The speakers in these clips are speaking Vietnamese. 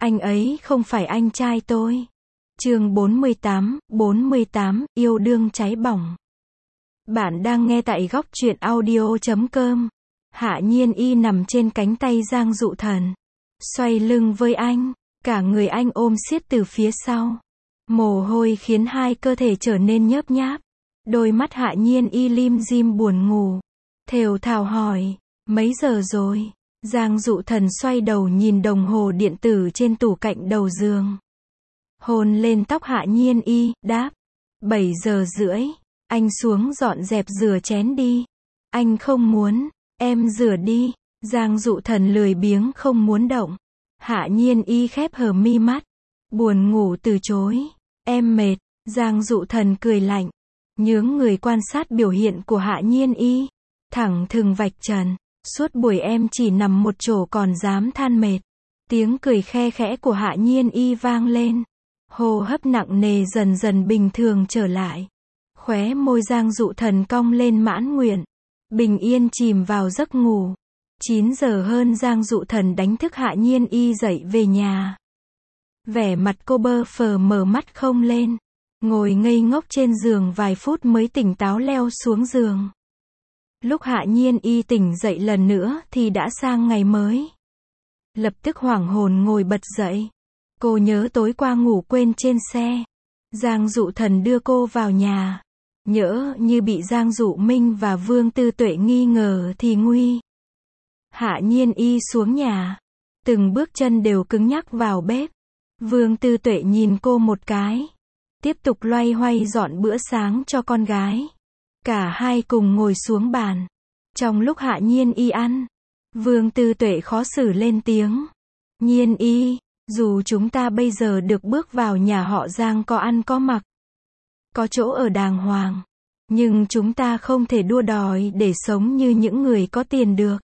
Anh ấy không phải anh trai tôi. Chương 48, yêu đương cháy bỏng. Bạn đang nghe tại góc truyện audio.com. Hạ Nhiên Y nằm trên cánh tay Giang Dụ Thần, xoay lưng với anh, cả người anh ôm siết từ phía sau. Mồ hôi khiến hai cơ thể trở nên nhớp nháp. Đôi mắt Hạ Nhiên Y lim dim buồn ngủ. Thều thào hỏi, mấy giờ rồi? Giang Dụ Thần xoay đầu nhìn đồng hồ điện tử trên tủ cạnh đầu giường. Hôn lên tóc Hạ Nhiên Y, đáp, 7 giờ rưỡi. Anh xuống dọn dẹp rửa chén đi. Anh không muốn, em rửa đi. Giang Dụ Thần lười biếng không muốn động. Hạ Nhiên Y khép hờ mi mắt, buồn ngủ từ chối. Em mệt. Giang Dụ Thần cười lạnh, nhướng người quan sát biểu hiện của Hạ Nhiên Y. Thẳng thừng vạch trần, suốt buổi em chỉ nằm một chỗ còn dám than mệt. Tiếng cười khe khẽ của Hạ Nhiên Y vang lên. Hô hấp nặng nề dần dần bình thường trở lại. Khóe môi Giang Dụ Thần cong lên mãn nguyện. Bình yên chìm vào giấc ngủ. 9 giờ hơn Giang Dụ Thần đánh thức Hạ Nhiên Y dậy về nhà. Vẻ mặt cô bơ phờ mở mắt không lên. Ngồi ngây ngốc trên giường vài phút mới tỉnh táo leo xuống giường. Lúc Hạ Nhiên Y tỉnh dậy lần nữa thì đã sang ngày mới. Lập tức hoảng hồn ngồi bật dậy. Cô nhớ tối qua ngủ quên trên xe. Giang Dụ Thần đưa cô vào nhà. Nhỡ như bị Giang Dụ Minh và Vương Tư Tuệ nghi ngờ thì nguy. Hạ Nhiên Y xuống nhà. Từng bước chân đều cứng nhắc vào bếp. Vương Tư Tuệ nhìn cô một cái. Tiếp tục loay hoay dọn bữa sáng cho con gái. Cả hai cùng ngồi xuống bàn. Trong lúc Hạ Nhiên Y ăn, Vương Tư Tuệ khó xử lên tiếng. Nhiên Y, dù chúng ta bây giờ được bước vào nhà họ Giang có ăn có mặc, có chỗ ở đàng hoàng, nhưng chúng ta không thể đua đòi để sống như những người có tiền được.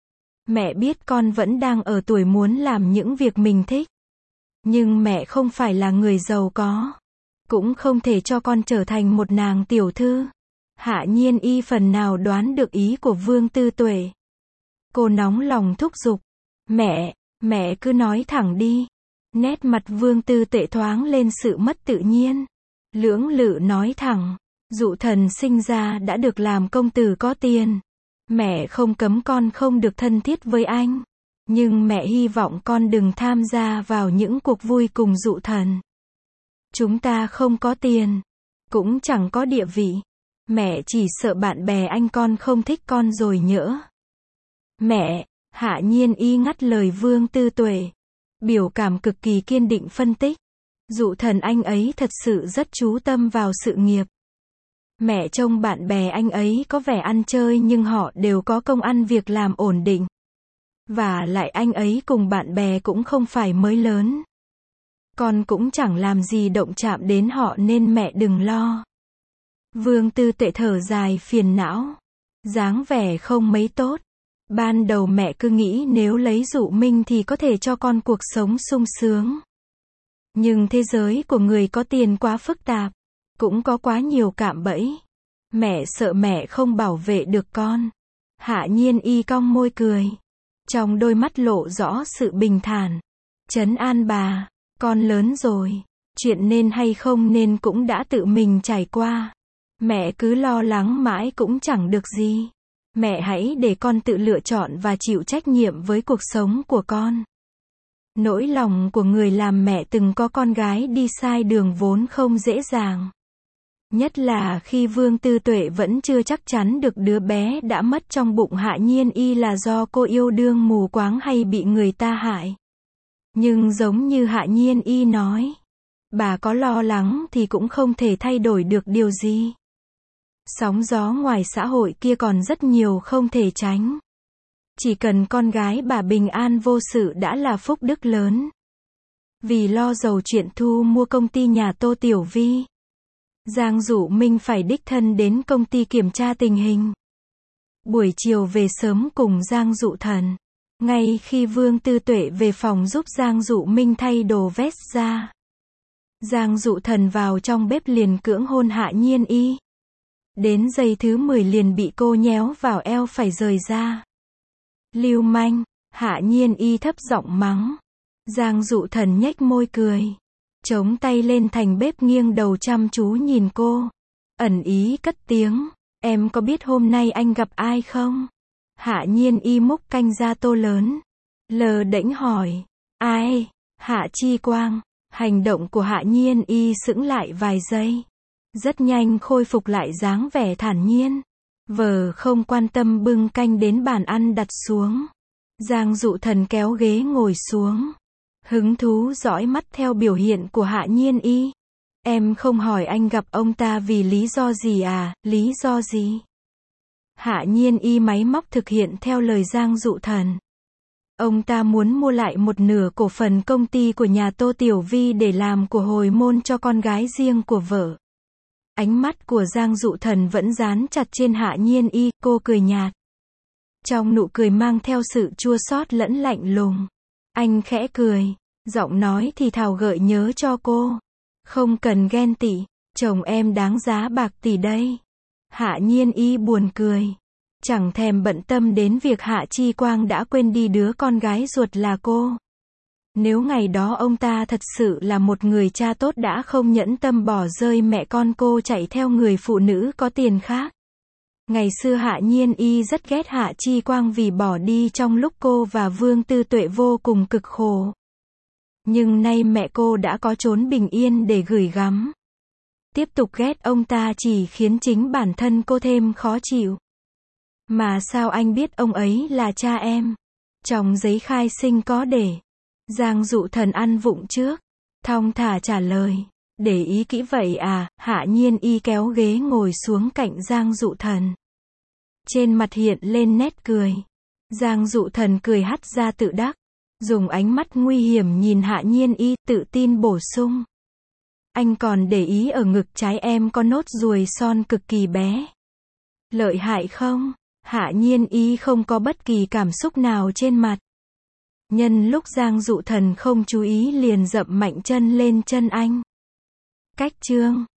Mẹ biết con vẫn đang ở tuổi muốn làm những việc mình thích. Nhưng mẹ không phải là người giàu có. Cũng không thể cho con trở thành một nàng tiểu thư. Hạ Nhiên Y phần nào đoán được ý của Vương Tư Tuệ. Cô nóng lòng thúc giục. Mẹ cứ nói thẳng đi. Nét mặt Vương Tư Tuệ thoáng lên sự mất tự nhiên. Lưỡng lự nói thẳng. Dụ Thần sinh ra đã được làm công tử có tiền. Mẹ không cấm con không được thân thiết với anh. Nhưng mẹ hy vọng con đừng tham gia vào những cuộc vui cùng Dụ Thần. Chúng ta không có tiền. Cũng chẳng có địa vị. Mẹ chỉ sợ bạn bè anh con không thích con rồi nhỡ. Mẹ, Hạ Nhiên Y ngắt lời Vương Tư Tuệ. Biểu cảm cực kỳ kiên định phân tích. Dụ Thần anh ấy thật sự rất chú tâm vào sự nghiệp. Mẹ trông bạn bè anh ấy có vẻ ăn chơi nhưng họ đều có công ăn việc làm ổn định. Và lại anh ấy cùng bạn bè cũng không phải mới lớn. Con cũng chẳng làm gì động chạm đến họ nên mẹ đừng lo. Vương Tư Tuệ thở dài phiền não. Dáng vẻ không mấy tốt. Ban đầu mẹ cứ nghĩ nếu lấy Dụ Minh thì có thể cho con cuộc sống sung sướng. Nhưng thế giới của người có tiền quá phức tạp. Cũng có quá nhiều cạm bẫy. Mẹ sợ mẹ không bảo vệ được con. Hạ Nhiên Y cong môi cười. Trong đôi mắt lộ rõ sự bình thản. Trấn an bà. Con lớn rồi. Chuyện nên hay không nên cũng đã tự mình trải qua. Mẹ cứ lo lắng mãi cũng chẳng được gì. Mẹ hãy để con tự lựa chọn và chịu trách nhiệm với cuộc sống của con. Nỗi lòng của người làm mẹ từng có con gái đi sai đường vốn không dễ dàng. Nhất là khi Vương Tư Tuệ vẫn chưa chắc chắn được đứa bé đã mất trong bụng Hạ Nhiên Y là do cô yêu đương mù quáng hay bị người ta hại. Nhưng giống như Hạ Nhiên Y nói, bà có lo lắng thì cũng không thể thay đổi được điều gì. Sóng gió ngoài xã hội kia còn rất nhiều không thể tránh. Chỉ cần con gái bà bình an vô sự đã là phúc đức lớn. Vì lo dầu chuyện thu mua công ty nhà Tô Tiểu Vi, Giang Dụ Minh phải đích thân đến công ty kiểm tra tình hình. Buổi chiều về sớm cùng Giang Dụ Thần. Ngay khi Vương Tư Tuệ về phòng giúp Giang Dụ Minh thay đồ vest ra, Giang Dụ Thần vào trong bếp liền cưỡng hôn Hạ Nhiên Y. Đến giây thứ 10 liền bị cô nhéo vào eo phải rời ra. Lưu manh, Hạ Nhiên Y thấp giọng mắng. Giang Dụ Thần nhếch môi cười. Chống tay lên thành bếp nghiêng đầu chăm chú nhìn cô. Ẩn ý cất tiếng. Em có biết hôm nay anh gặp ai không? Hạ Nhiên Y múc canh ra tô lớn. Lờ đễnh hỏi. Ai? Hạ Chi Quang. Hành động của Hạ Nhiên Y sững lại vài giây. Rất nhanh khôi phục lại dáng vẻ thản nhiên. Vờ không quan tâm bưng canh đến bàn ăn đặt xuống. Giang Dụ Thần kéo ghế ngồi xuống. Hứng thú dõi mắt theo biểu hiện của Hạ Nhiên Y. Em không hỏi anh gặp ông ta vì lý do gì à, lý do gì? Hạ Nhiên Y máy móc thực hiện theo lời Giang Dụ Thần. Ông ta muốn mua lại một nửa cổ phần công ty của nhà Tô Tiểu Vi để làm của hồi môn cho con gái riêng của vợ. Ánh mắt của Giang Dụ Thần vẫn dán chặt trên Hạ Nhiên Y, cô cười nhạt. Trong nụ cười mang theo sự chua xót lẫn lạnh lùng. Anh khẽ cười, giọng nói thì thào gợi nhớ cho cô. Không cần ghen tị, chồng em đáng giá bạc tỷ đây. Hạ Nhiên Y buồn cười. Chẳng thèm bận tâm đến việc Hạ Chi Quang đã quên đi đứa con gái ruột là cô. Nếu ngày đó ông ta thật sự là một người cha tốt đã không nhẫn tâm bỏ rơi mẹ con cô chạy theo người phụ nữ có tiền khác. Ngày xưa Hạ Nhiên Y rất ghét Hạ Chi Quang vì bỏ đi trong lúc cô và Vương Tư Tuệ vô cùng cực khổ. Nhưng nay mẹ cô đã có chốn bình yên để gửi gắm. Tiếp tục ghét ông ta chỉ khiến chính bản thân cô thêm khó chịu. Mà sao anh biết ông ấy là cha em? Trong giấy khai sinh có để. Giang Dụ Thần ăn vụng trước. Thong thả trả lời. Để ý kỹ vậy à? Hạ Nhiên Y kéo ghế ngồi xuống cạnh Giang Dụ Thần. Trên mặt hiện lên nét cười. Giang Dụ Thần cười hắt ra tự đắc. Dùng ánh mắt nguy hiểm nhìn Hạ Nhiên Y, tự tin bổ sung. Anh còn để ý ở ngực trái em có nốt ruồi son cực kỳ bé. Lợi hại không? Hạ Nhiên Y không có bất kỳ cảm xúc nào trên mặt. Nhân lúc Giang Dụ Thần không chú ý liền dậm mạnh chân lên chân anh. Cách chương